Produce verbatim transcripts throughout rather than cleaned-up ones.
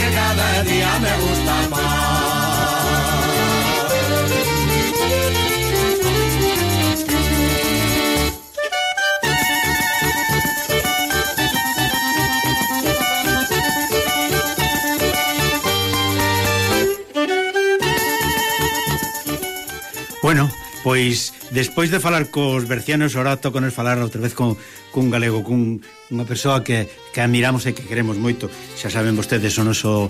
que cada día me gusta más. Bueno, pois despois de falar cos bercianos, ora toca nos falar outra vez con cun galego, cun unha persoa que, que admiramos e que queremos moito. Xa saben vostedes, o noso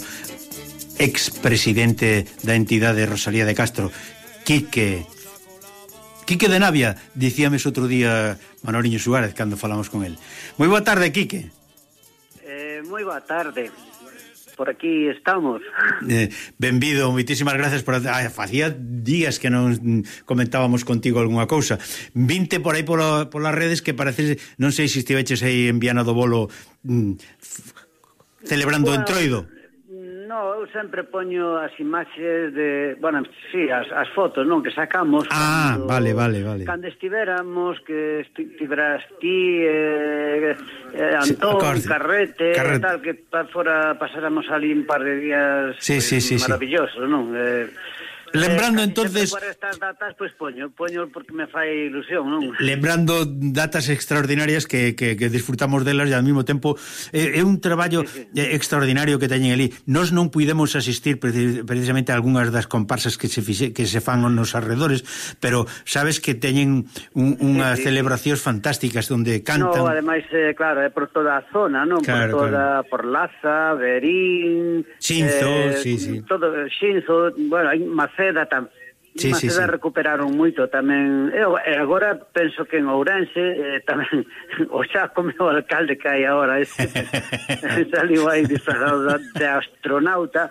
expresidente da entidade Rosalía de Castro, Quique Quique de Navia, dicíame outro día Manoliño Suárez cando falamos con el. Moi boa tarde, Quique. Eh, moi boa tarde. Por aquí estamos. Eh, benvido, moitísimas gracias por... Ah, facía días que non comentábamos contigo algunha cousa. Vinte por aí pola, polas redes que parece... Non sei se estiveches aí en Viana do Bolo mm, celebrando bueno, Entroido. No, eu sempre poño as imaxes de... Bueno, sí, as, as fotos, non? Que sacamos. Ah, cando, vale, vale, vale. Cando estiveramos, que estiveras ti, eh, eh, Antón, sí, Carrete, Carrete, tal, que pa, fora pasáramos ali un par de días sí, pues, sí, sí, maravillosos, sí. Non? Eh, Lembrando eh, entonces por estas datas pois pues, poño, poño porque me fai ilusión, non? Lembrando datas extraordinarias que, que, que disfrutamos delas e ao mesmo tempo é, é un traballo sí, sí. extraordinario que teñen ali. Nós non puidemos asistir precisamente a algunhas das comparsas que se fixe, que se fan nos arredores, pero sabes que teñen un, unhas sí, sí, celebracións sí. fantásticas onde cantan. No, ademais eh, claro, é por toda a zona, non? Claro, por toda claro. por Laza, Verín, Xinzo, eh, sí, sí. Todo Xinzo, bueno, hai Maceda tamén. Sí, sí, sí. Recuperaron moito tamén. E agora penso que en Ourense eh, tamén o xa comeu o alcalde que hai agora ese, saliu aí disfrazado de astronauta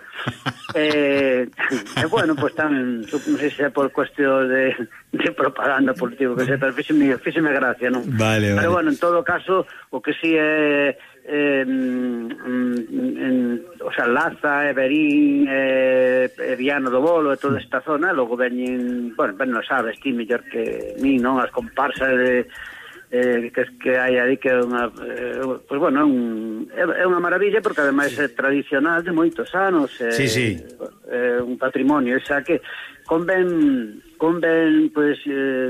e eh, bueno, pues tamén non sei se é por cuestión de, de propaganda político que sei, pero fíxeme, fíxeme gracia, non? Vale, vale. Pero bueno, en todo caso o que si sí é Eh, en, en, o sea, Laza, Everín, eh, Viana do Bolo e toda esta zona, logo veñen, bueno, ben non sabes ti mellor que mi, non? As comparsas de eh, que, que hai aí que é unha eh, pues bueno, é, un, é unha maravilla porque ademais é tradicional de moitos anos, é, sí, sí. é un patrimonio, xa que conven conven pues eh,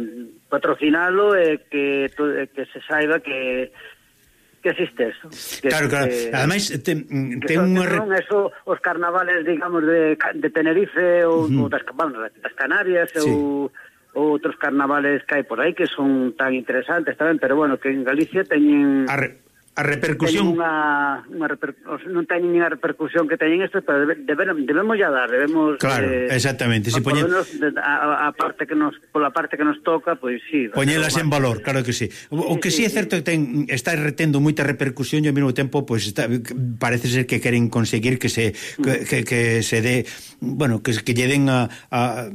patrocinalo e que, que se saiba que que existe eso. Que, claro, claro. Que, ademais, ten, ten un... unha... Non, eso, os carnavales, digamos, de, de Tenerife ou, uh-huh. ou das, bueno, das Canarias sí. ou, ou outros carnavales que hai por aí que son tan interesantes tamén, pero bueno, que en Galicia teñen... Arre... A repercusión unha, unha reper... non teñen nin a repercusión que teñen estos, pero debe, debe, debemos ya dar, debemos claro, eh, exactamente, si por poñe... menos a, a parte que nos pola parte que nos toca, pois pues, sí, poñelas en valor, claro que sí. O, sí, o que sí, sí é certo que ten está retendo moita repercusión e ao mesmo tempo pois pues, está, parece ser que queren conseguir que se que, que, que se dé, bueno, que que lle den a, a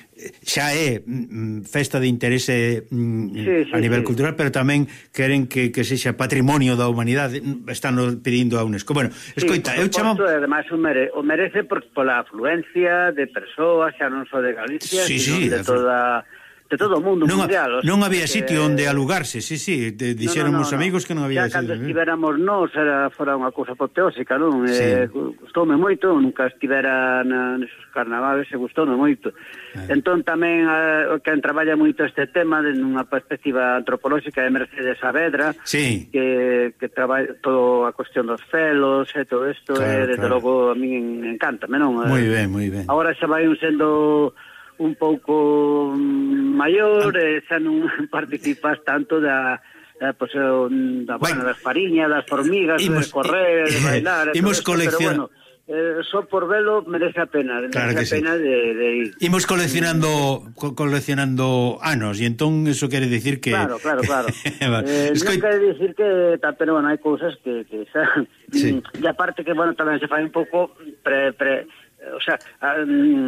xa é mm, festa de interese mm, sí, sí, a nivel sí. cultural, pero tamén queren que, que sexa patrimonio da humanidade, están pedindo a UNESCO. Bueno, escoita, sí, eu chamo... ademais o, mere, o merece por, pola afluencia de persoas, xa non só de Galicia, sí, sino sí, de toda... de todo o mundo non, mundial. Non había que... sitio onde alugarse, sí, sí, te dixéramos no, no, no, amigos que non había sitio. Ya cando sitio. estivéramos nós era fora unha cousa apoteósica, non? Sí. Eh, gustoume moito, nunca estivera na, nesos carnavales e gustoume moito. Eh. Entón tamén eh, que traballa moito este tema de nunha perspectiva antropolóxica de Mercedes Saavedra, sí. que, que traballa toda a cuestión dos felos e todo isto, claro, e desde claro. logo a mí encántame, non? Moi ben, moi ben. Agora xa vai un sendo un pouco maior, e xa non participas tanto da, da, pues, da, bueno, das fariñas, das formigas, imos, de correr, de bailar, imos coleccionar. Pero bueno, eh, só por velo merece a pena, claro merece a pena sí. de, de ir. Imos coleccionando co coleccionando anos, e entón eso quere dicir que... Claro, claro, claro. eh, non quere dicir que, pero bueno, hai cousas que, que xa... Sí. E aparte que, bueno, tamén se fai un pouco pre... pre o sea, a,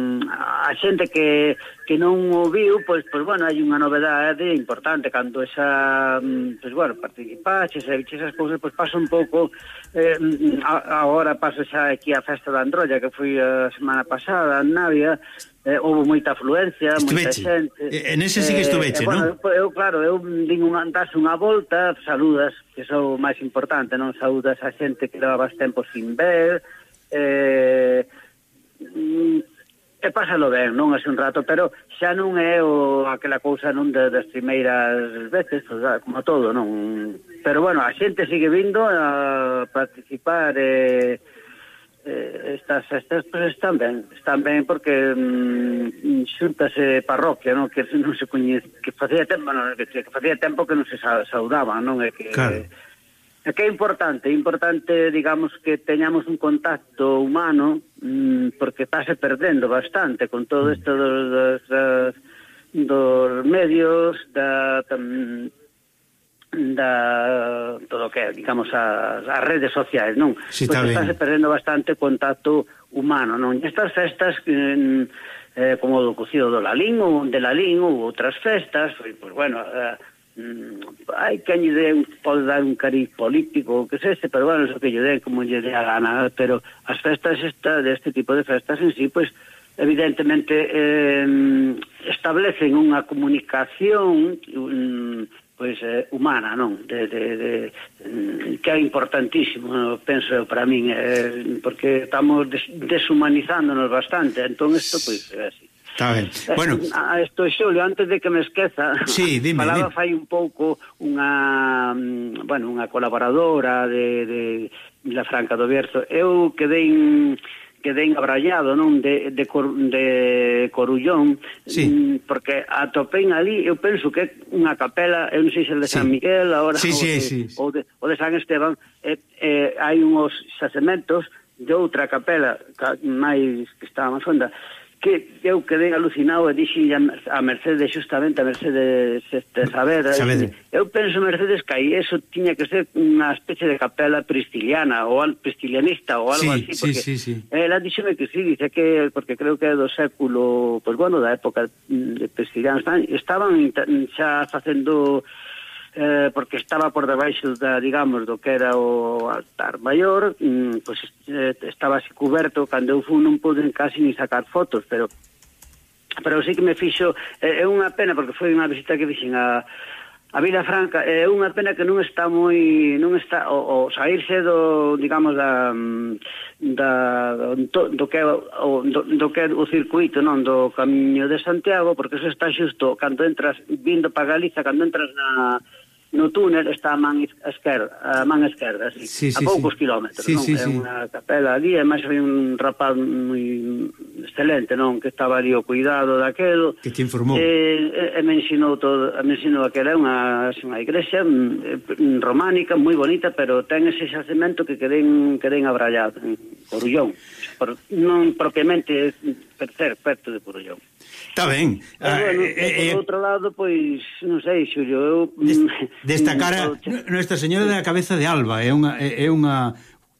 a xente que, que non o viu, pois, pois bueno, hai unha novedade importante cando esa, pois bueno, participaches e viches esas cousas, pois pasa un pouco eh, agora pasa xa aquí a festa da Androlla que foi a semana pasada en Navia, eh, houve moita afluencia, moita xente. En ese sí que estuveche, eh, non? Bueno, eu, claro, eu din unha, das unha volta, saludas, que é o máis importante, non? Saludas a xente que levabas tempo sin ver, eh, e pásalo ben, non así un rato, pero xa non é o, aquela cousa non de, das primeiras veces, o sea, como todo, non? Pero bueno, a xente sigue vindo a participar e eh, estas festas pues, están ben, están ben porque mm, xuntase parroquia, non? Que non se coñece, que facía tempo, non? Que, que facía tempo que non se saudaban, non? É que claro. É que é importante, é importante, digamos, que teñamos un contacto humano, mmm, porque está se perdendo bastante con todo isto dos, dos, dos, dos medios, da, da todo o que, digamos, as, as redes sociais, non? Sí, porque está se perdendo bastante contacto humano, non? E estas festas, eh, eh, como o do cocido do Lalín, ou de Lalín, ou outras festas, pois, pues, bueno... Eh, Mm, hai que lle dé, pode dar un cariz político o que sexe, pero bueno, eso que lle dé como lle dé a gana, pero as festas esta, deste tipo de festas en sí, pues evidentemente eh, establecen unha comunicación un, pues eh, humana, non? De, de, de, que é importantísimo, penso para min, eh, porque estamos des, deshumanizándonos bastante, entón isto pues é así. Está ben. Bueno, a isto, Xulio, antes de que me esqueza, sí, dime, falaba dime. fai un pouco unha, bueno, unha colaboradora de, de La Franca do Bierzo. Eu quedei quedei abrallado, non, de, de, Cor, de Corullón, sí. Porque atopei ali, eu penso que é unha capela, eu non sei se é de San sí. Miguel, ahora, sí, o, sí, de, sí. ou, de, ou de San Esteban, eh, eh, hai uns xacementos de outra capela máis que estaba máis fonda, que eu quedei alucinado e dixi a Mercedes, justamente a Mercedes este, Saavedra, eu penso Mercedes que aí eso tiña que ser unha especie de capela pristiliana ou pristilianista ou algo sí, así, porque sí, sí, sí. ela dixeme que sí, dice que, porque creo que é do século, pues bueno, da época de pristilianos, estaban xa facendo eh, porque estaba por debaixo da, digamos, do que era o altar maior, mm, pues eh, estaba así cuberto, cando eu fui non pude casi ni sacar fotos, pero pero sí que me fixo, é eh, unha pena porque foi unha visita que fixen a a Vila Franca, é eh, unha pena que non está moi, non está o, o saírse do, digamos, da da do, do que o do, do que o circuito, non, do Camiño de Santiago, porque eso está xusto cando entras vindo para Galiza, cando entras na no túnel está a man esquerda, a man esquerda, así, sí, sí, a poucos sí. kilómetros, sí, non? Sí, é sí. unha capela ali, e máis foi un rapaz moi excelente, non? Que estaba ali o cuidado daquelo. Que te informou. E, e me ensinou todo, me ensinou que era unha, unha igrexa mm, románica, moi bonita, pero ten ese xacemento que queren, queren abrallado, en Corullón. Por, non propiamente per ser perto de Corullón. Está ben. Ah, bueno, eh, por outro lado, pois, non sei, Xulio, eu... Destacar a Nuestra Señora da Cabeza de Alba, é unha é unha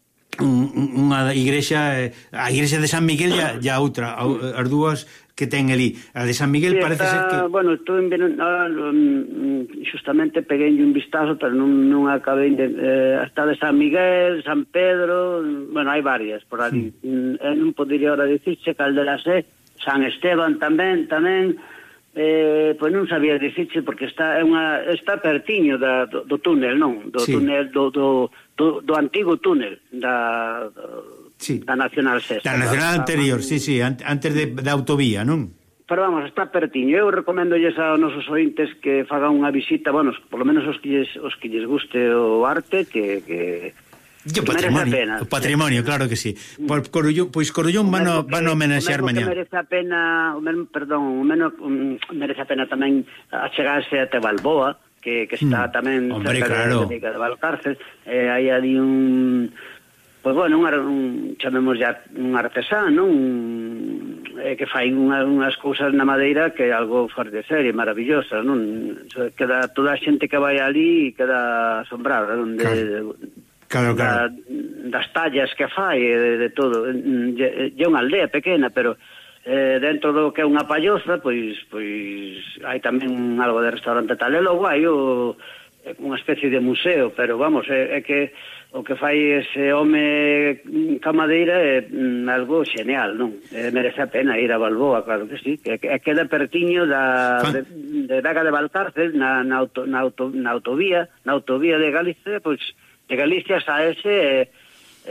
unha igrexa, a igrexa de San Miguel e a outra, as dúas que ten ali. A de San Miguel sí, parece está, ser que... Bueno, estou en ah, justamente peguei un vistazo, pero non, non acabei de... Eh, está de San Miguel, San Pedro, bueno, hai varias por ali. Sí. Eh, non podería ahora dicirche cal de las é, San Esteban tamén, tamén, eh, pois non sabía dicirche porque está é unha está pertiño da, do, do túnel, non? Do sí. túnel, do, do, do, do antigo túnel da, do, sí. da Nacional Sexta. Da Nacional da, anterior, da, sí, sí, antes de, da autovía, non? Pero vamos, está pertiño. Eu recoméndolles aos nosos ointes que fagan unha visita, bueno, por lo menos os que lles, os que lles guste o arte, que... que o patrimonio, pena, o patrimonio, sí. Claro que sí. Por Corullón, pois Corullón van a, van a homenaxear mañá. O merece a pena, o mesmo, perdón, o menos um, merece a pena tamén achegarse até Balboa, que, que está mm. tamén Hombre, cerca claro. de, de Valcárcel. Eh, hai ali un, pois bueno, un, un chamemos ya un artesán, non? Un, eh, que fai unha, unhas cousas na madeira que é algo fora de serie, maravillosas, non? Queda toda a xente que vai ali queda asombrada, non? De, claro. Claro, claro. Da, das tallas que fai, de, de todo. É unha aldea pequena, pero eh, dentro do que é unha palloza, pois pois hai tamén algo de restaurante tal, e logo hai o, unha especie de museo, pero vamos, é, é que o que fai ese home ca madeira é mm, algo genial, non? Eh, merece a pena ir a Balboa, claro que sí, que, que queda pertiño da de, de Vega de Valcárcel na, na, auto, na, auto, na autovía, na autovía de Galicia, pois de Galicia a ese eh, eh,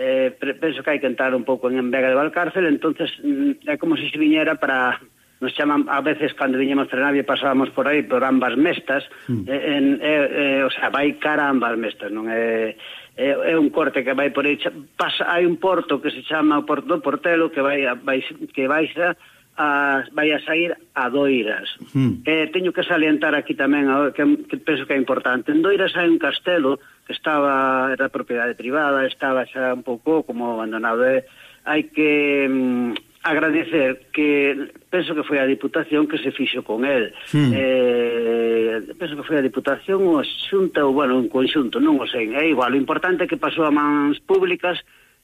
penso que hai que entrar un pouco en Vega de Valcárcel, entonces é como se se viñera para... Nos chaman, a veces, cando viñemos para Navia, pasábamos por aí, por ambas mestas, mm. en, en, en, o sea, vai cara a ambas mestas, non é... É, é un corte que vai por aí, pasa, hai un porto que se chama o Porto do Portelo, que vai, vai, que vai a, a, vai a sair a Doiras. Mm. Eh, teño que salientar aquí tamén, que, que penso que é importante. En Doiras hai un castelo que estaba, era propiedade privada, estaba xa un pouco como abandonado. Eh, hai que... Mm, agradecer que penso que foi a Diputación que se fixo con el. Mm. Eh, penso que foi a Diputación ou a Xunta, ou, bueno, un conxunto, non o sei. É igual, o importante é que pasou a mans públicas,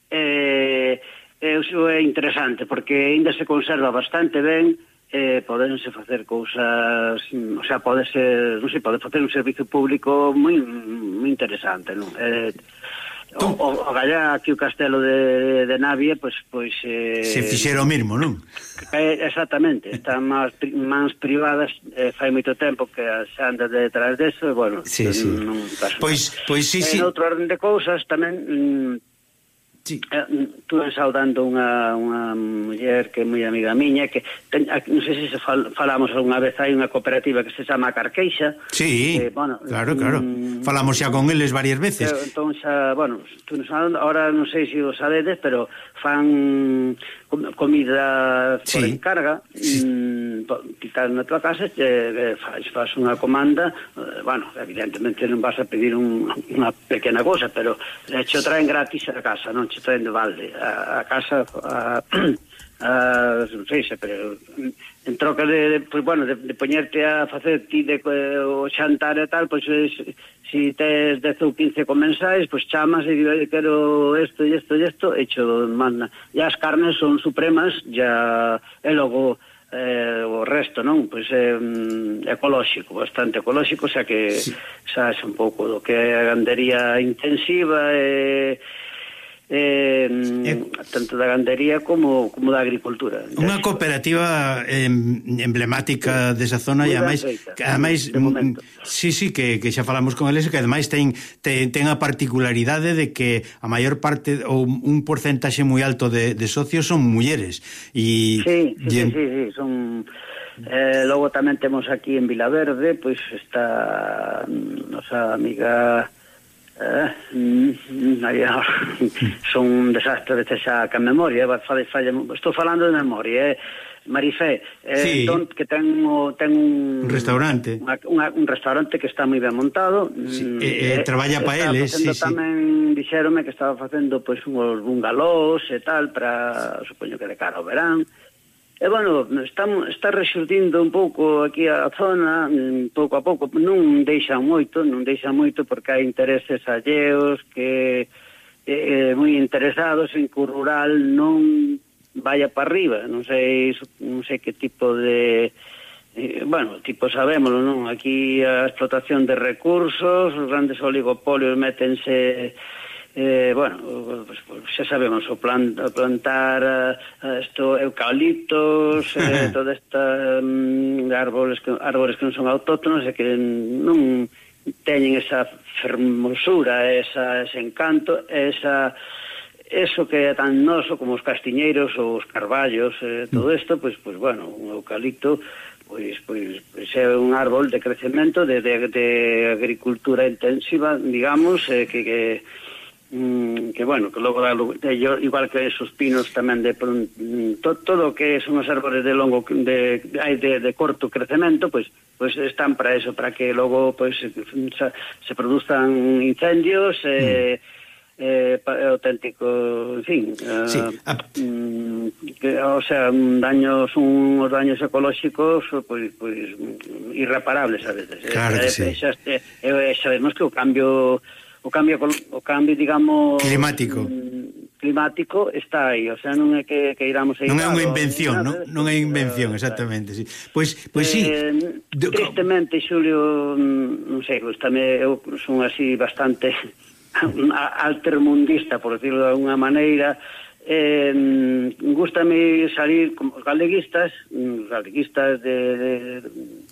eh, eso é interesante, porque ainda se conserva bastante ben, eh, podense facer cousas, o sea, pode ser, non sei, pode facer un servicio público moi, moi interesante, non? Eh, O, o, o gallá aquí o castelo de, de Navia, pois... pois eh, se fixera o mismo, non? Eh, exactamente, están máis mans privadas, eh, fai moito tempo que se anda detrás deso, e, bueno... Sí, sí. Non pasa pois, pois sí, sí. En outro orden de cousas, tamén... Mm, sí. Eh, estuve saudando unha, unha muller que é moi amiga miña, que ten, non sei se fal, falamos algunha vez, hai unha cooperativa que se chama Carqueixa. Sí, eh, bueno, claro, claro. Mm, falamos xa con eles varias veces. Eh, entón xa, bueno, tú nos falando, ahora non sei se o sabedes, pero fan comida por sí. encarga, sí. mm, quitar na tua casa, eh, faz, faz unha comanda, eh, bueno, evidentemente non vas a pedir un, unha pequena cosa, pero eh, che o traen gratis a casa, non che traen de balde a, a casa, a, a, non sei se, pero en troca de, de pues, bueno, de, de poñerte a facer ti de, o xantar e tal, pois pues, si tes dez ou quince comensais, pois pues, chamas e digo, quero isto e isto e isto, e cho manda. E as carnes son supremas, ya, e logo eh, o resto, non? Pois é um, ecolóxico, bastante ecolóxico, xa que sí. xa é un pouco do que é a gandería intensiva e Eh, eh, tanto da gandería como, como da agricultura. Unha cooperativa eh, emblemática desa zona e ademais, que, ademais sí, sí, que, que xa falamos con eles, que ademais ten, ten, ten a particularidade de que a maior parte ou un porcentaxe moi alto de, de socios son mulleres e, sí, sí, en... sí, sí, sí, son eh, logo tamén temos aquí en Vilaverde, pois está nosa amiga Eh, mm, son un desastre de xa que a memoria falla, falla, estou falando de memoria eh. Marifé eh, sí. don, que ten, o, ten un, un restaurante una, una, un restaurante que está moi ben montado sí. eh, eh, traballa pa eles sí, tamén sí. Dixéronme que estaba facendo pois, uns bungalós e tal para, supoño que de cara ao verán. E, bueno, está, está resurdindo un pouco aquí a zona, pouco a pouco, non deixan moito, non deixan moito porque hai intereses alleos que eh, moi interesados en que o rural non vaya para arriba, non sei, non sei que tipo de... Eh, bueno, tipo sabémoslo, non? Aquí a explotación de recursos, os grandes oligopolios métense... Eh, bueno, pues, pues, xa sabemos o, plant, o plantar uh, esto, eucaliptos eh, toda esta um, árboles, que, árboles que non son autóctonos e que non teñen esa fermosura, esa, ese encanto, esa eso que é tan noso como os castiñeiros ou os carballos, eh, todo isto, pois, pues, pues, bueno, un eucalipto pois, pois, pois é un árbol de crecemento de, de, de agricultura intensiva, digamos, eh, que, que Mm, que bueno, que logo dá igual que esos pinos tamén de to, todo o que son os árboles de longo de, de, de, de corto crecemento, pois pues, pues están para eso, para que logo pues, se, se produzcan incendios eh, mm. eh, auténtico, en fin sí. uh, mm, que, o sea, daños uns daños ecolóxicos pois, pois irreparables a veces claro eh, que sí. xa, eh, eh, sabemos que o cambio o cambio o cambio digamos climático climático está aí, o sea, non é que, que iramos a ir non é unha invención, non, non é invención, exactamente, sí. Pois pois sí. Eh, tristemente, Xulio, non sei, gustame, eu son así bastante altermundista, por decirlo de alguna maneira. Eh, gústame salir como os galeguistas, os galeguistas de, de, de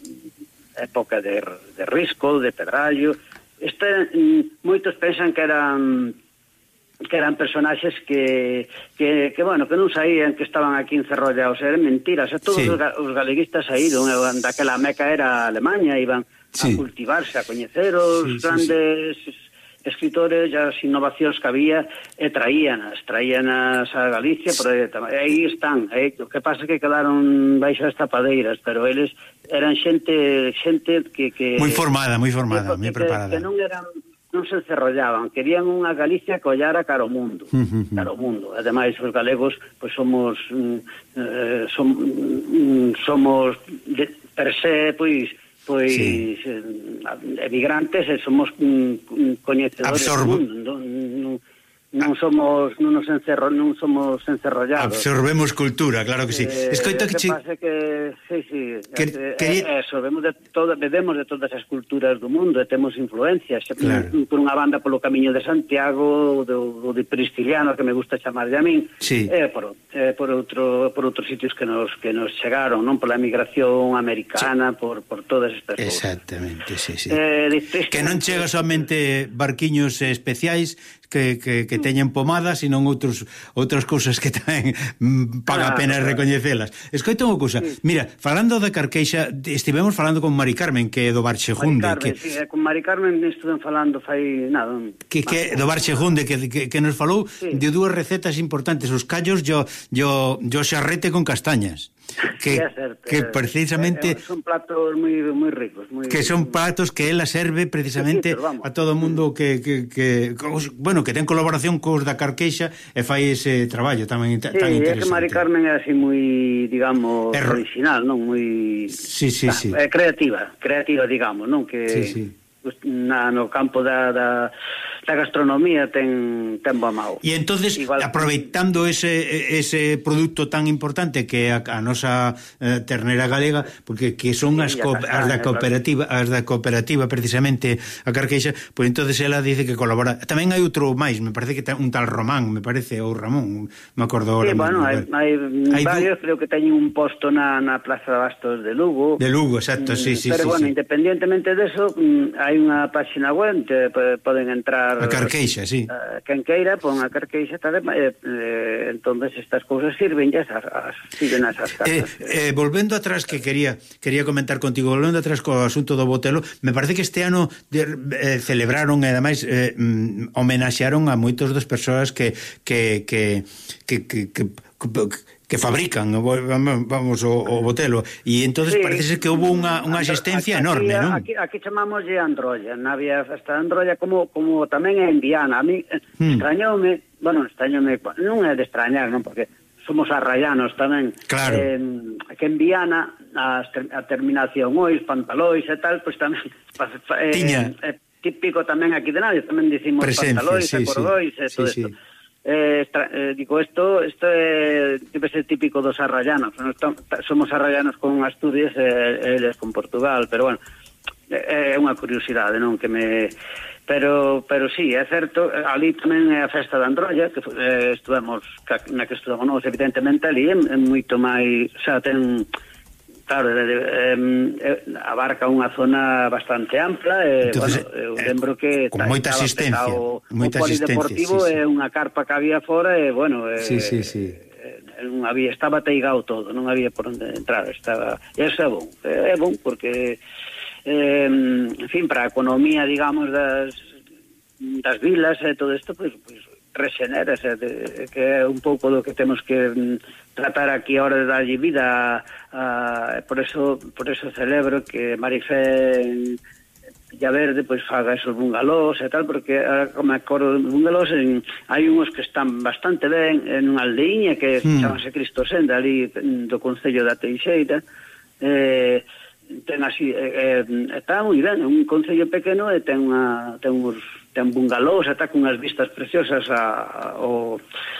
época de, de Risco, de Pedrallo. Este, moitos pensan que eran que eran personaxes que, que, que bueno, que non saían, que estaban aquí encerrollados, eran mentiras, e todos sí. os, os galeguistas saíron, daquela meca era Alemanha, iban sí. a cultivarse, a coñecer os sí, grandes sí, sí. escritores, as innovacións que había, e traíanas, traíanas a Galicia, pero aí están, aí, o que pasa é que quedaron baixo as tapadeiras, pero eles eran xente xente que... que moi formada, moi formada, moi preparada. Que non eran... non se encerrollaban, querían unha Galicia que ollara cara ao mundo, cara ao mundo. Ademais, os galegos, pois somos eh, som, somos de, per se, pois pois sí. emigrantes e somos coñecedores Absorbo. do mundo. Non, non somos non nos encerro, non somos encerrollados. Absorbemos cultura, claro que sí. Eh, Escoito que, que che... pasa que sí, sí, que, eh, que... eh, eso, vemos de toda, bebemos de todas as culturas do mundo e temos influencias, claro. por unha banda polo Camiño de Santiago, do, do de Pristiliano, que me gusta chamar de a min, sí. e eh, por, eh, por outro por outros sitios que nos que nos chegaron, non, pola emigración americana, sí. por por todas estas cousas. Exactamente, sí, sí. Eh, que non chega somente barquiños especiais que, que, que teñen pomadas, senón outros outras cousas que tamén paga a pena ah, recoñecelas. Escoita unha cousa, sí. Mira, falando da Carqueixa, estivemos falando con Mari Carmen, que é do Barchejunde. Mari Carmen, que... sí, con Mari Carmen estuven falando fai nada. Que, que do Barchejunde, que, que, que nos falou sí. de dúas recetas importantes, os callos yo, yo, yo xarrete con castañas. Que, sí, certo, que precisamente... Eh, son platos moi moi ricos. Muy, que son platos que ela serve precisamente sí, a todo o mundo que, que, que... Bueno, que ten colaboración cos da Carqueixa e fai ese traballo tamén tan sí, interesante. Sí, é que Mari Carmen é así moi, digamos, er... original, non? Moi... Sí, sí, sí. É creativa, creativa, digamos, non? Que sí, sí. Na, no campo da... da da gastronomía ten ten bo mau. E entonces, igual, aproveitando ese ese produto tan importante que é a, a nosa eh, ternera galega, porque que son sí, as, co castaña, as da cooperativa, claro. as da cooperativa precisamente a Carqueixa, pois pues entonces ela dice que colabora. Tamén hai outro máis, me parece que un tal Román, me parece, ou Ramón, me acordo agora. Sí, bueno, hai, hai, hai varios, creo que teñen un posto na, na Plaza de Bastos de Lugo. De Lugo, exacto, sí, sí, pero sí. bueno, sí. independientemente de eso, hai unha página web que poden entrar a Carqueixa, sí. Uh, quen queira, pon a Carqueixa, tal, eh, eh, entonces estas cousas sirven as, as, sirven as, as casas. Eh, eh, volvendo atrás, que quería quería comentar contigo, volvendo atrás co asunto do Botelo, me parece que este ano de, eh, celebraron e ademais eh, mm, homenaxearon a moitos das persoas que que que que, que, que, que que fabrican, vamos, o, o Botelo, e entonces sí, parece ser que hubo unha, unha asistencia aquí, enorme, non? Aquí, aquí chamamos de Androlla, na había festa de Androlla, como, como tamén é en Viana. A mí hmm. extrañoume, bueno, extrañoume, non é de extrañar, non? Porque somos arraianos tamén. Claro. Eh, que en Viana, a, a terminación ois, pantalois e tal, pois tamén... Eh, Tiña. Eh, típico tamén aquí de nadie, tamén dicimos presencia, pantalois, sí, cordois, sí, e todo sí, isto. Sí. Eh, extra, eh, digo, esto esto é, debe ser típico dos arrayanos. Somos arrayanos con Asturias e eles con Portugal, pero bueno, é unha curiosidade, non? Que me... Pero, pero sí, é certo, ali tamén é a festa de Androlla, que eh, estuvemos, na que estudamos nós, evidentemente, ali é, é moito máis, o sea, ten... Claro, eh, eh, abarca unha zona bastante ampla e, entonces, bueno, eu lembro que con moita asistencia, o, moita o polideportivo sí, sí. é unha carpa que había fora e, bueno, eh, sí, sí, sí. Eh, non había, estaba teigado todo, non había por onde entrar, estaba, e eso é bon, é bon porque eh, en fin, para a economía, digamos, das das vilas e todo isto, pois, pois regenera, que é un pouco do que temos que tratar aquí a hora de darlle vida a, a, por eso por eso celebro que Marifé Villaverde pois faga esos bungalós e tal, porque como me acordo de bungalós en, hai uns que están bastante ben en unha aldeiña que mm. chamase Cristo Senda ali do Concello da Teixeira, eh, ten así eh, está moi ben, un concello pequeno e ten unha ten uns ten bungalós, está con unhas vistas preciosas a, a, o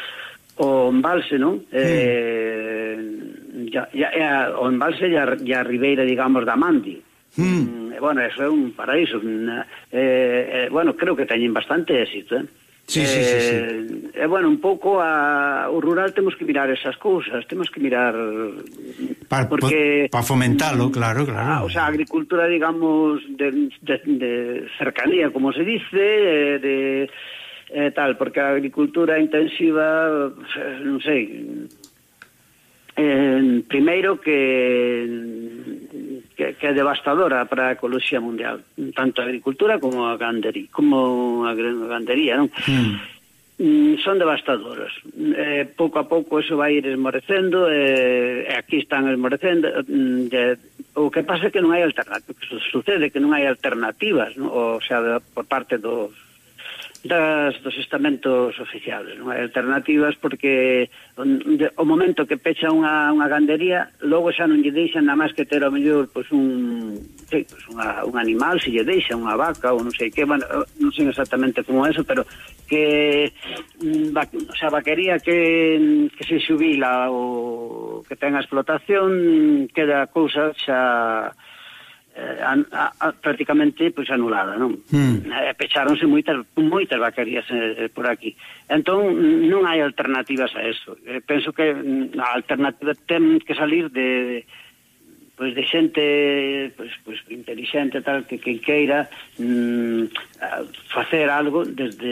o embalse, non? Mm. Eh, ya, ya, o embalse e a, a ribeira, digamos, da Mandi. Mm. Eh, bueno, eso é un paraíso. Eh, eh, bueno, creo que teñen bastante éxito, eh? Sí, sí, sí, sí. E, eh, bueno, un pouco a, o rural temos que mirar esas cousas, temos que mirar para porque para fomentalo, claro, claro. A, o sea, a agricultura, digamos, de, de, de cercanía, como se dice, de eh, tal, porque a agricultura intensiva, non sei, eh, primeiro que, que que é devastadora para a ecoloxía mundial, tanto a agricultura como a gandería, como a gandería, non? Mm. Son devastadoras. Eh, pouco a pouco eso vai ir esmorecendo, e eh, aquí están esmorecendo. Eh, o que pasa é que non hai alternativas, sucede que non hai alternativas, non? O sea, de, por parte dos das, dos estamentos oficiales, non hai alternativas, porque o, de, o momento que pecha unha, unha gandería, logo xa non lle deixan nada máis que ter ao mellor pois un, sei, pois unha, un animal, se lle deixa unha vaca ou non sei que, bueno, non sei exactamente como eso, pero que va, o sea, vaquería que, que se xubila ou que ten a explotación, queda a cousa xa A, a, a, prácticamente pois anulada, non? Mm. Eh, pecháronse moitas moitas vaquerías eh, por aquí. Entón non hai alternativas a eso. Eh, penso que a alternativa ten que salir de pois de xente pois pois intelixente tal que que queira mm, facer algo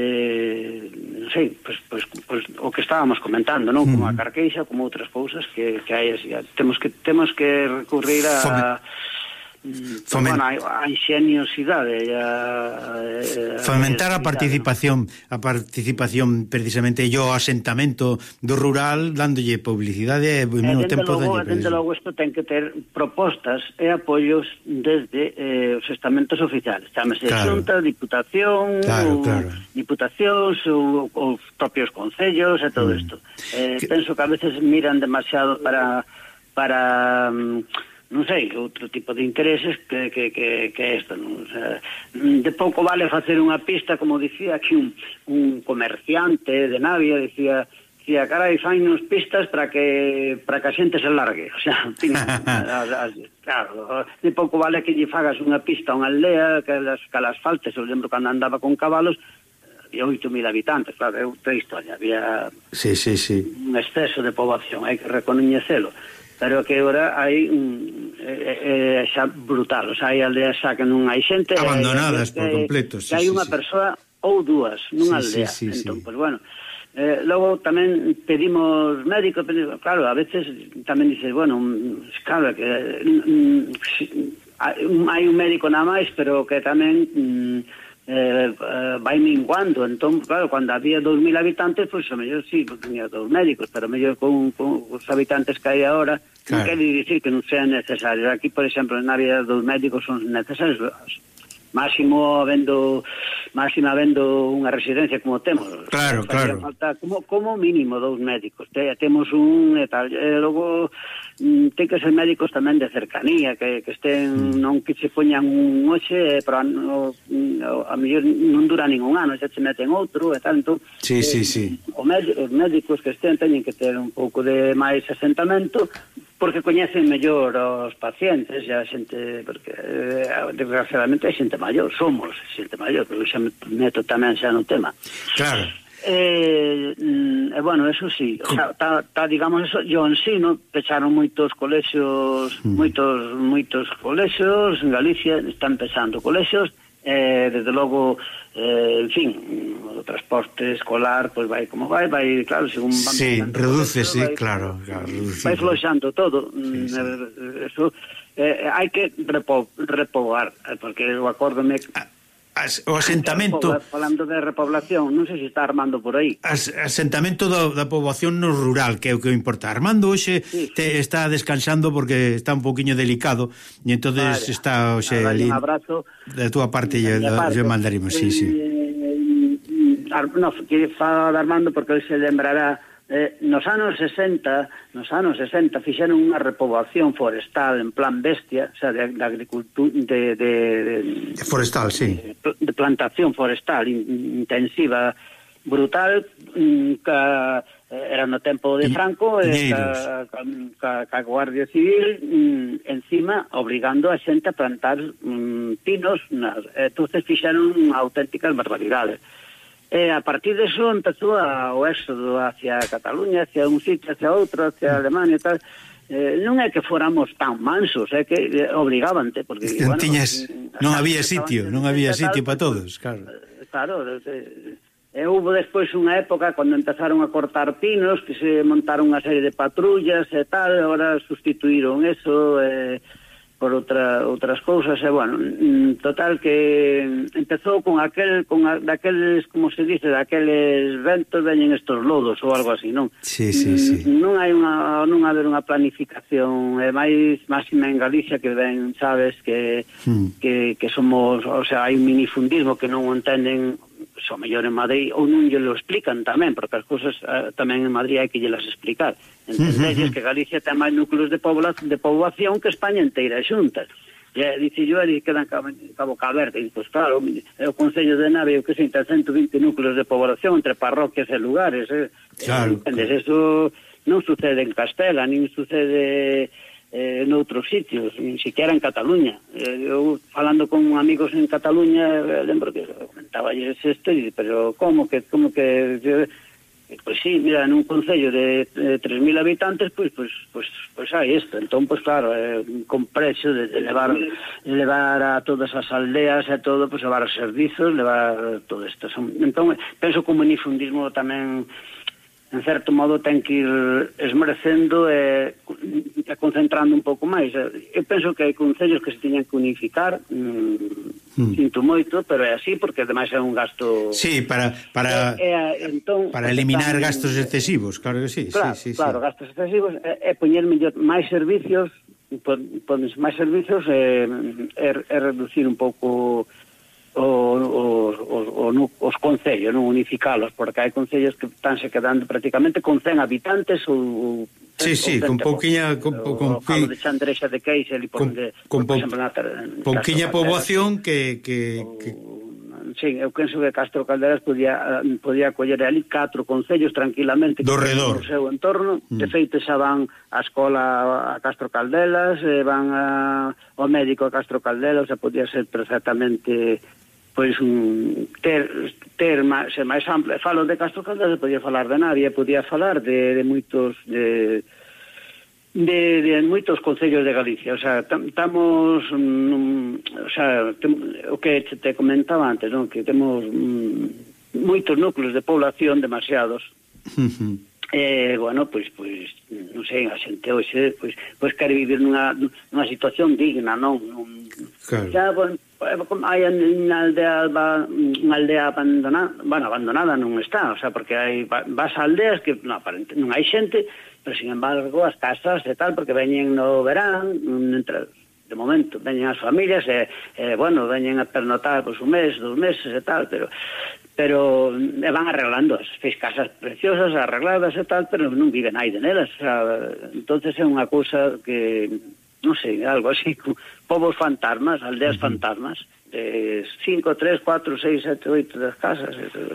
desde non sei, pois pois pois o que estábamos comentando, non? Como a carqueixa, como outras cousas que que hai así. Temos que temos que recurrir a Fome. Foment... Bueno, a ingeniosidade a, a, fomentar a participación a participación precisamente e o asentamento do rural dándolle publicidade e ao mesmo tempo logo, dende logo isto ten que ter propostas e apoios desde eh, os estamentos oficiales, chámese claro. Xunta, Diputación claro, ou, claro. Diputacións ou os propios concellos e todo isto mm. eh, que... penso que a veces miran demasiado para para non sei, outro tipo de intereses que, que, que, que isto, non? O sea, de pouco vale facer unha pista, como dicía aquí un, un comerciante de Navia, dicía, dicía, carai, fainos pistas para que para que a xente se largue, o sea, tin, as, as, claro, de pouco vale que lle fagas unha pista a unha aldea, que las, que las faltes, eu lembro cando andaba con cabalos, había oito mil habitantes, claro, é outra historia, había sí, sí, sí. un exceso de poboación, hai que recoñecelo, pero que agora hai um, é, é xa brutal, o sea, hai aldeas xa que non hai xente abandonadas hai, por completo, sí, que hai sí, unha sí. persoa ou dúas nunha sí, aldea, sí, sí, entón, sí. pues bueno, eh, logo tamén pedimos médicos, pedimos, claro, a veces tamén dices, bueno, claro, que um, hai un médico nada máis, pero que tamén um, Eh, eh, vai minguando, entón, claro, cando había dous mil habitantes, pois, pues, a mellor sí, pues, tenía dous médicos, pero a mellor con, con os habitantes que hai agora, claro. Non quer dicir que non sean necesarios. Aquí, por exemplo, en Navia, dous médicos son necesarios, máximo habendo máxima habendo unha residencia como temos. Claro, claro. Falta como, como mínimo dous médicos. Te, temos un e tal, e logo mm, ten que ser médicos tamén de cercanía, que, que estén, mm. non que se poñan un hoxe, pero no, no, a mellor non dura ningún ano, xa se meten outro e tal, entón sí, eh, sí, sí. Os médicos que estén teñen que ter un pouco de máis asentamento, porque coñecen mellor os pacientes e a xente, porque eh, desgraciadamente hai xente maior, somos xente maior, pero xa me meto tamén xa no tema. Claro. Eh, mm, eh, bueno, eso sí, o sea, ta, ta, digamos eso, yo en sí, no, pecharon moitos colexios, mm. moitos moitos colexios, en Galicia están pechando colexios, eh, desde logo, eh, en fin, o transporte escolar, pois pues vai como vai, vai, claro, según van... Sí, reduce, sí, vai, claro, claro, vai floxando todo, sí, sí. Eh, eso, eh, hai que repo, repoboar, porque eu acórdome... As, o asentamento... Falando de repoblación, non sei se está Armando por aí. As, asentamento do, da poboación no rural, que é o que importa. Armando hoxe sí, sí. Te está descansando porque está un poquinho delicado e entonces vale, está hoxe ali. Un abrazo. Da túa parte lle mandaremos, sí, sí. Eh, eh, no, que fala de Armando porque hoxe se lembrará Eh, nos anos sesenta, nos anos sesenta fixeron unha repoboación forestal en plan bestia, o sea, de, de agricultura de, de, de forestal, sí. De, de plantación forestal in, intensiva, brutal, que era no tempo de Franco, e ca, ca, ca Guardia Civil mm, encima obligando a xente a plantar mm, pinos, nas, entonces fixeron auténticas barbaridades. E a partir de eso empezou a, o éxodo hacia Cataluña, hacia un sitio, hacia outro, hacia Alemania e tal. Eh, non é que fóramos tan mansos, é que eh, obligábante, porque non, bueno, tiñas, non había sitio, non había sitio para todos, claro. Claro, eh, E houve despois unha época cando empezaron a cortar pinos, que se montaron unha serie de patrullas e tal, agora sustituíron eso eh, por outra, outras cousas, e bueno, total que empezou con aquel, con a, daqueles, como se dice, daqueles ventos veñen estos lodos ou algo así, non? Sí, sí, sí. Non hai unha, non haber unha planificación, é máis máxima en Galicia que ven, sabes, que, hmm. que, que somos, o sea, hai un minifundismo que non entenden, o mellor en Madrid, ou non lle lo explican tamén, porque as cousas uh, tamén en Madrid hai que llelas explicar. Entendelles que Galicia ten máis núcleos de población, de poboación que España inteira xuntas. E dice yo, e quedan Cabo, Cabo Calverte, e pois claro, o Concello de Nave, o que sei, ten ciento vinte núcleos de población entre parroquias e lugares, eh? Claro. Entendes, eso non sucede en Castela, nin sucede eh, noutros sitios, nin siquiera en Cataluña. Eh, eu falando con amigos en Cataluña, eh, lembro que comentaba isto, pero como que, como que... Eh, Pois sí, mira, nun concello de, de tres mil habitantes, pois pois pois pois hai isto. Entón, pois claro, é un complexo de, de levar levar a todas as aldeas e todo, pois levar os servizos, levar todo isto. Entón, penso que o minifundismo tamén en certo modo ten que ir esmerecendo e, e concentrando un pouco máis. Eu penso que hai concellos que se tiñan que unificar, mm, mm. sinto moito, pero é así porque ademais é un gasto... Sí, para para é, é, entón, para eliminar están, gastos excesivos, claro que sí. Claro, sí, sí, claro, sí. gastos excesivos é, é poñer mellor máis servicios, pones máis servicios e, é, é reducir un pouco os, os, os, os concellos, non unificalos, porque hai concellos que estánse quedando prácticamente con cen habitantes ou... Sí, sí, con pouquiña... Con, con, o falo de Chandrexa de Queixa, con, con, con pouquiña poboación que... que, que... Sí, eu penso que Castro Caldelas podía, podía coller ali catro concellos tranquilamente do redor, no seu entorno. Mm. De feito xa van á escola a Castro Caldelas, van a, ao médico a Castro Caldelas, xa podía ser perfectamente pois un ter, ter máis, ser máis amplo. Falo de Castro Caldelas, podía falar de Navia, podía falar de, de moitos de de, de moitos concellos de Galicia, o sea, estamos um, o sea, tem, o que te comentaba antes, non? Que temos um, moitos núcleos de población, demasiados. Uh-huh. Eh, bueno, pois, pois, non sei, a xente hoxe, pois, pois quere vivir nunha, nunha situación digna, non? non claro. Xa, bueno, hai unha aldea, unha aldea abandonada, bueno, abandonada non está, o sea, porque hai vas a aldeas que non, aparente, non hai xente, pero sin embargo as casas e tal, porque veñen no verán, entre, de momento, veñen as familias e, e bueno, veñen a pernotar pois, un mes, dos meses e tal, pero pero e van arreglando as fez casas preciosas, arregladas e tal, pero non vive naide nelas, o sea, entonces é unha cousa que non sei, algo así, povos fantasmas, aldeas uh-huh. fantasmas, de cinco, tres, cuatro, seis, sete, oito das casas.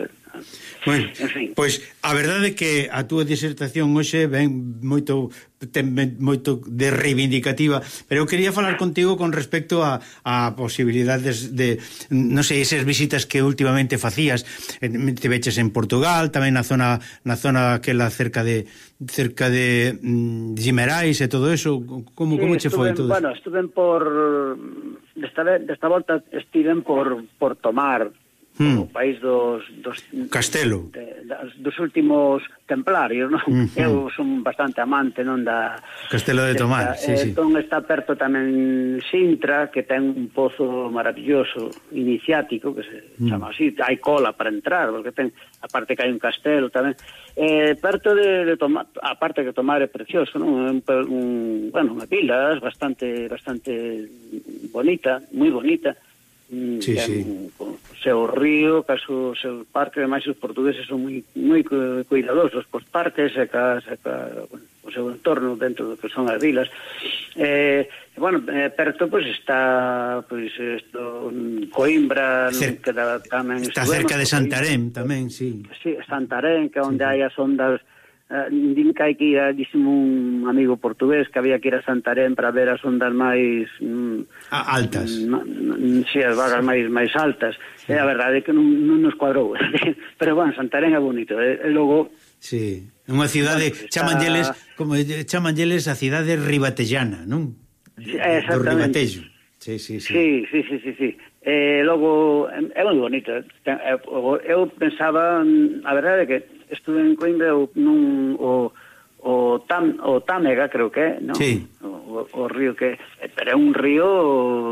Bueno, en fin. Pois a verdade é que a túa disertación hoxe ven moito ten moito de reivindicativa, pero eu quería falar contigo con respecto a, a posibilidades de, non sei, esas visitas que últimamente facías, te veches en Portugal, tamén na zona na zona aquela cerca de cerca de mm, Guimerais e todo eso, como, sí, como che foi todo? Bueno, estuven por desta, desta volta estiven por, por Tomar, hmm. o país dos, dos Castelo de, dos últimos templarios, non? Mm-hmm. Eu son bastante amante, non, da Castelo de Tomar, esta, sí, entón sí. Está perto tamén Sintra, que ten un pozo maravilloso iniciático que se mm. chama así, hai cola para entrar, porque ten, aparte que hai un castelo tamén, eh, perto de, de Tomar, aparte que Tomar é precioso, non? Un, un, bueno, unha vila bastante bastante bonita, moi bonita. Sí, sí. O seu río, caso o seu parque, ademais os portugueses son moi moi cuidadosos cos parques e ca, e ca bueno, o seu entorno dentro do que son as vilas. Eh, bueno, eh, perto pois pues, está pois pues, isto Coimbra, Cer que da, tamén está cerca de Santarém tamén, sí. Sí, Santarém, que é onde sí, hai as ondas. Uh, din que hai que ir a, dixeme un amigo portugués que había que ir a Santarém para ver as ondas máis mm, ah, altas mm, si, sí, as vagas máis máis altas, sí. E a verdade é que non, non nos cuadrou pero bueno, Santarém é bonito e, e logo sí, unha cidade bueno, está... chamanlles, como chamanlles a cidade ribatellana, non? Sí, exactamente. Do Ribatejo. Sí, sí, sí. Sí, sí, sí, sí, sí. E logo, é moi bonito. Eu pensaba, a verdade é que estuve en Coimbra nun, o, o, Tam, o Támega, creo que é, non? Sí. O, o río que... Pero é un río,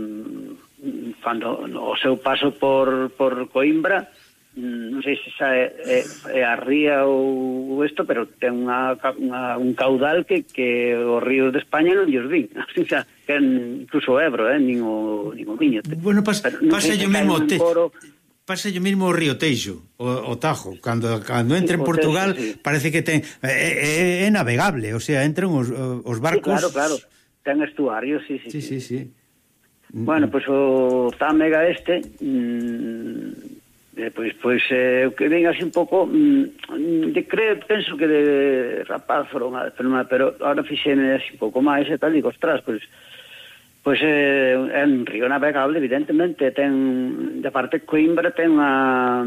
cando o seu paso por, por Coimbra, non sei se xa é, é, é a ría ou isto, pero ten unha, unha, un caudal que, que os ríos de España non llos din. O sea, que incluso o Ebro, eh, nin o, nin o Miño. Bueno, pas, pasa yo mismo te, coro... pasa yo mismo o río Teixo, o, o Tajo, cando, cando entra sí, en Portugal, Teixo, sí. Parece que ten é, é, é navegable, o sea, entran os, os barcos... Sí, claro, claro, ten estuarios, sí, sí. Sí, sí, sí. Bueno, pois pues, o Támega este... Mmm, Eh, pois pois eh, que ven así un pouco mm, de creo, penso que de rapaz foron a, pero, pero ahora fixeme así un pouco máis e tal, digo, ostras, pois pois eh, é un río navegable, evidentemente, ten de parte Coimbra ten a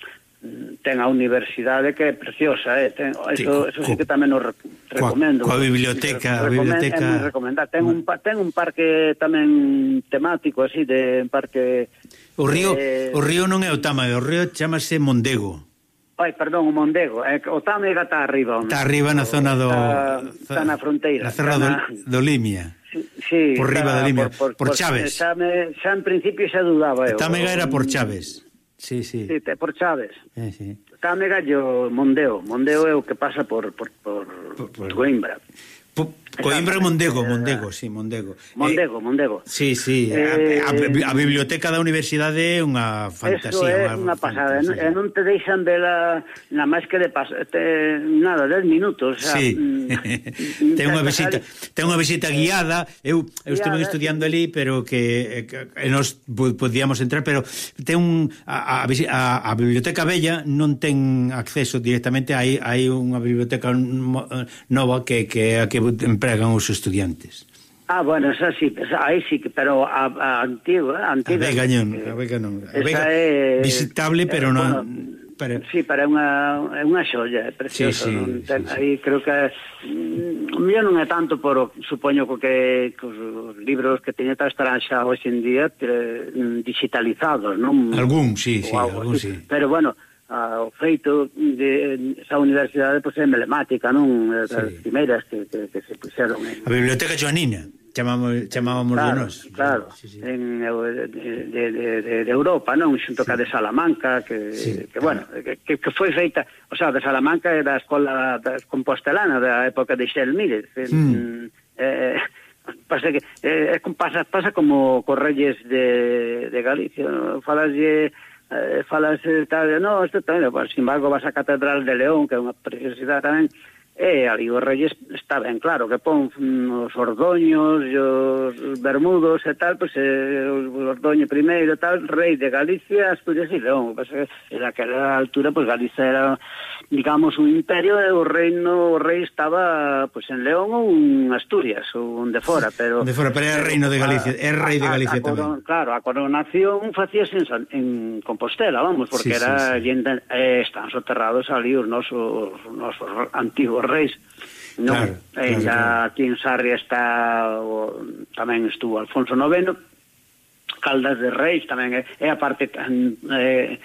ten a universidade que é preciosa, eh, ten, sí, eso, eso sí que tamén os recomendo. Coa biblioteca, a biblioteca... Recomendar. Ten un, ten un parque tamén temático, así, de un parque... O río, eh, o río non é o Támega, o río chamase Mondego. Ai, perdón, o Mondego. Eh, o Támega está arriba. Está arriba na zona do... Está na fronteira. Na zona do, do Limia. Sí, sí, por riba de Limia. Por, por, por, por Chaves. Xa, me, xa en principio xa dudaba. O Támega era por Chaves. Sí, sí. Sí, por Chaves. Eh, sí. Támega yo Mondeo. Mondeo é o que pasa por, por, por, por, por Coimbra. Coimbra e Mondego, Mondego, sí, Mondego. Mondego, eh, Mondego. Sí, sí, eh, a, a, a biblioteca da universidade é unha fantasía. Eso é unha pasada, e non, non te deixan vela na máis que de pas, te, nada, dez minutos. O sea, sí, mm, ten unha visita, ten unha visita guiada, eu, eu estuve estudiando ali, pero que, que, que nos podíamos entrar, pero ten un, a, a, a, a biblioteca bella non ten acceso directamente, hai, hai unha biblioteca nova que, que a que empregan os estudiantes. Ah, bueno, esa sí, esa, aí sí, pero a, a antiga, a antiga... A Vega non, a Vega non. A Vega é visitable, pero non... Bueno, pero... Sí, pero é unha, é unha xolla, é precioso. Sí, sí, non ten, sí, aí sí. Creo que o mellor non é tanto por, supoño que, que os libros que teña estarán xa hoxe en día digitalizados, non? Algún, sí, sí, algún, sí. Pero bueno, o feito de esa universidade pois é emblemática, non? Das sí. primeiras que, que, que se puxeron en... A Biblioteca Joanina chamamos, chamábamos claro, de nós. Claro, sí, sí. En, de, de, de, de Europa, non? Xunto sí. ca de Salamanca, que, sí, que claro. bueno, que, que foi feita, o sea, de Salamanca é da escola da compostelana da época de Xelmírez. Mm. Eh, pasa que eh, pasa, pasa como Correyes de, de Galicia, ¿no? Falaslle Eh, falas tal, no, isto tamén, pues, sin embargo vas a Catedral de León, que é unha preciosidade tamén, e ali os Reyes está ben claro que pon os ordoños e os bermudos e tal, pois pues, eh, os ordoño primeiro tal, rei de Galicia, Asturias e León. Pues, eh, en aquela altura, pois pues, Galicia era, digamos, un imperio e o reino, o rei estaba pois pues, en León ou en Asturias ou onde fora, pero onde fora, pero é reino de Galicia, é rei de Galicia a, a, a tamén. Claro, a coronación facíase en, en Compostela, vamos, porque sí, era sí, sí. Lenda, eh, están soterrados ali os nosos, nosos antigos reis. Non, claro, claro, ya claro. Aquí en Sarria está o, tamén estuvo Alfonso noveno, Caldas de Reis tamén é, é a parte eh,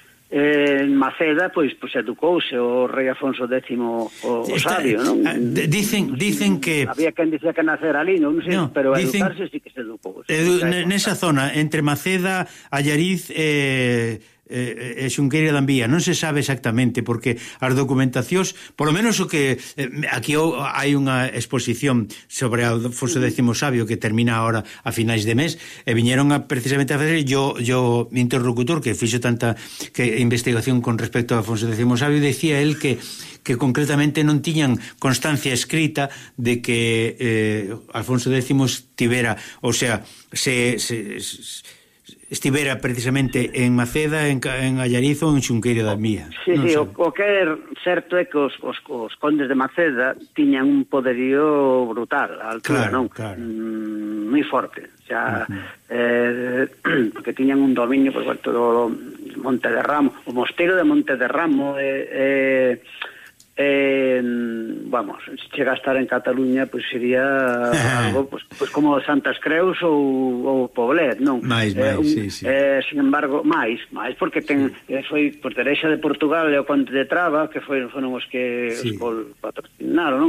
en Maceda, pois pois educouse o rei Afonso décimo o, o sabio, non? Dicen, dicen que había quen dicía que nacer ali, non sei, no, pero dicen, educarse sí que se educou. Edu, nesa zona entre Maceda, Allariz e eh, e eh, Xunqueira da Envía, non se sabe exactamente porque as documentacións, por lo menos o que eh, aquí hai unha exposición sobre Alfonso décimo Sabio que termina ahora a finais de mes e viñeron a, precisamente a fazer yo, yo interlocutor que fixo tanta que investigación con respecto a Alfonso décimo Sabio, decía él que que concretamente non tiñan constancia escrita de que eh, Alfonso décimo tivera, o sea, se, se, se estivera precisamente en Maceda, en, en Allariz ou en Xunqueira da Envía. Sí, non sí, o, o que é certo é que os, os, os condes de Maceda tiñan un poderío brutal a altura, claro, non? Claro. Mm, moi forte. Xa, uh-huh. eh, porque tiñan un dominio por pues, todo o Monte de Ramo, o mosteiro de Monte de Ramo é... Eh, eh, vamos, se chega a estar en Cataluña, pois sería algo pois, pois como Santas Creus ou, ou Poblet, non? Mais, eh, máis, un, sí, sí. Eh, sin embargo, máis, máis, porque ten, sí. eh, foi por Teresa de Portugal e o Conde de Traba, que foi, foron os que sí. os patrocinaron, non?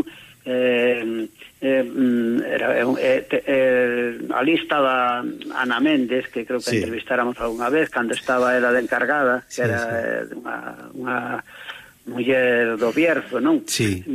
Eh, eh, era, eh, te, eh, ali estaba Ana Méndez, que creo que sí. entrevistáramos alguna vez cando estaba ela de encargada, que sí, era sí. unha, unha muller do Bierzo, non? Sí.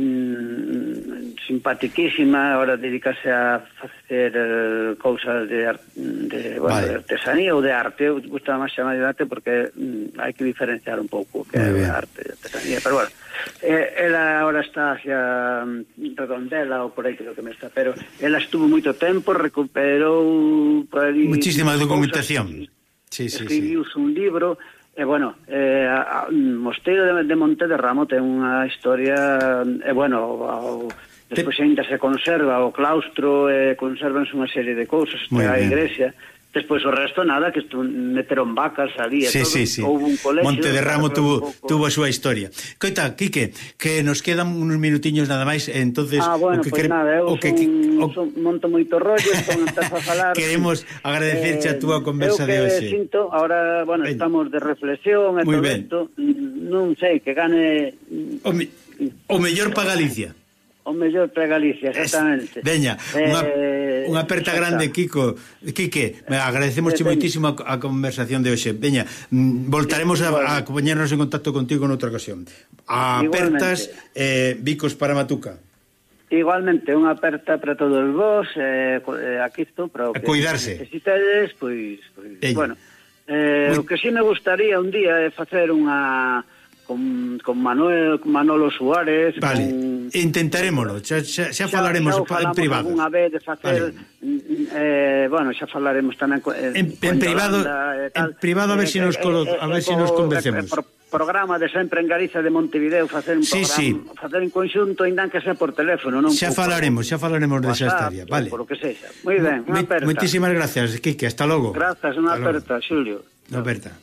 Mm, simpatiquísima, ahora dedicase a facer eh, cousas de, de, bueno, vale. de artesanía ou de arte. Eu gusta máis chamar de arte porque mm, hai que diferenciar un pouco que é arte e artesanía, pero bueno, eh, ela ahora está hacia Redondela ou por aí creo que me está, pero ela estuvo moito tempo, recuperou por aí muchísima documentación. Sí, sí, escribiuse sí. un libro. E, bueno, eh, a, a, Mosteiro de, de Monte de Ramo ten unha historia, e, eh, bueno, o, despois Te... ainda se conserva o claustro, e eh, conservanse unha serie de cousas, a igrexa. Despois o resto nada, que estu, meteron vacas ali e sí, todo. Sí, sí. Houve un colegio. Monte de Ramo tuvo, tuvo a súa historia. Coita, Quique, que nos quedan uns minutiños nada máis, entonces ah, bueno, o que pues quere... nada, eu o que, son, o... son, monto moito rollo, entón empezo a falar. Queremos agradecerche eh, a túa conversa de hoxe. Eu que sinto, ahora, bueno, ben. estamos de reflexión e todo isto, non sei, que gane o, me, o mellor pa Galicia. O mellor para Galicia, exactamente. Es, veña, unha, eh, unha aperta grande, Kiko. Quique, agradecemos eh, moitísimo a, a conversación de hoxe. Veña, voltaremos a, a poñernos en contacto contigo noutra ocasión. Apertas, eh, bicos para Matuca. Igualmente, unha aperta para todos vos, eh, aquí estou, para o que cuidarse. Necesitades, pois, pois bueno, eh, o que si me gustaría un día é facer unha... Con, con Manuel, con Manolo Suárez, vale, con, intentarémolo, xa, xa, xa falaremos xa, en privado. Unha vez de facer, vale. eh, bueno, xa falaremos tamén en, en, en privado, tal, en privado a ver eh, si nos colo, eh, a ver eh, si nos convencemos. Eh, eh, programa de sempre en Galicia de Montevideo, facer un sí, programa, sí. facer en conxunto, ainda que sea por teléfono, non? Xa falaremos, xa falaremos desa historia, vale. Por o que sexa. Moi ben, unha aperta. Moitísimas gracias, Quique, hasta logo. Grazas, unha aperta, Xulio. Unha aperta.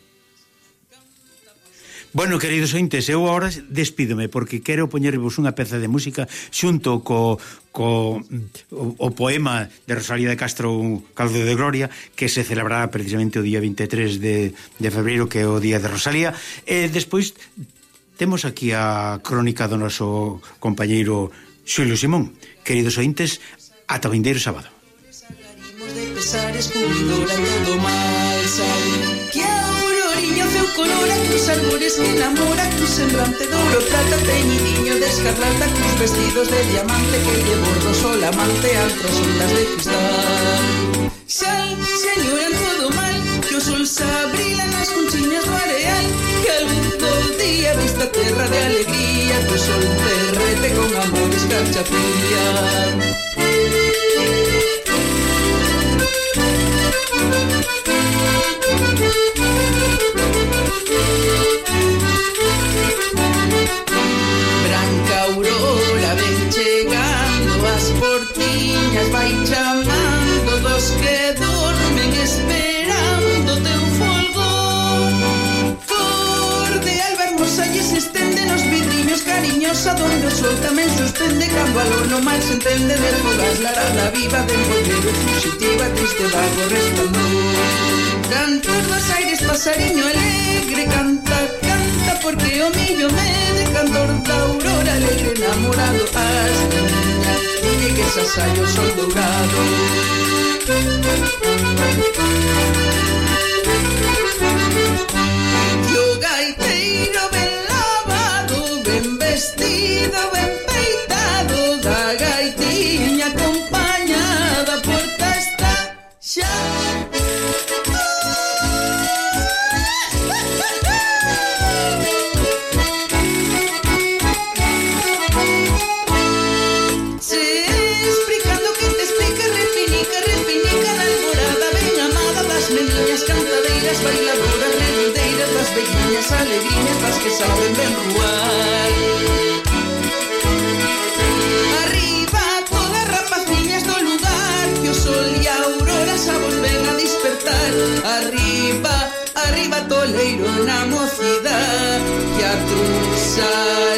Bueno, queridos ointes, eu agora despídome porque quero poñervos unha peza de música xunto co, co o, o poema de Rosalía de Castro, Caldo de Gloria, que se celebrará precisamente o día veintitrés de, de febreiro, que é o día de Rosalía. E despois temos aquí a crónica do noso compañeiro Xulio Simón. Queridos ointes, ata o vindeiro sábado. De pesares, cubridora, todo mal sabe que auroriño feu colora cruz arbores que enamora cruz semblante de ouro plata teñidiño de escarlata cruz vestidos de diamante que lle bordo sol amante altras ondas de cristal sal, señoran todo mal que o sol se abrila nas conchiñas do areal que a luz do día vista terra de alegría que o sol derrete con amor escarcha fría. Branca aurora ven chegando as portiñas vai chamando dos que dormen esperando teu folgor cor de alba hermosa lle se estende nos vidriños cariñosa donde o sol tamén suspende cando algo no mal se entende de fogas la rada viva del volvero fugitiva triste vago resplandor cantar dos aires pasariño alegre canta, canta porque o millo me de cantor da aurora alegre enamorado hasta niña e que se saio sol dourado e o gaiteiro ben lavado ben vestido ben peitado da gaitiña acompañada por testa xa bailadoras, redondeiras, das pequeñas alegriñas, das que saben ben ruar. Arriba todas rapaciñas do lugar, que o sol e a aurora xa vos ven a despertar. Arriba, arriba toleiro na mocidade, que a trusa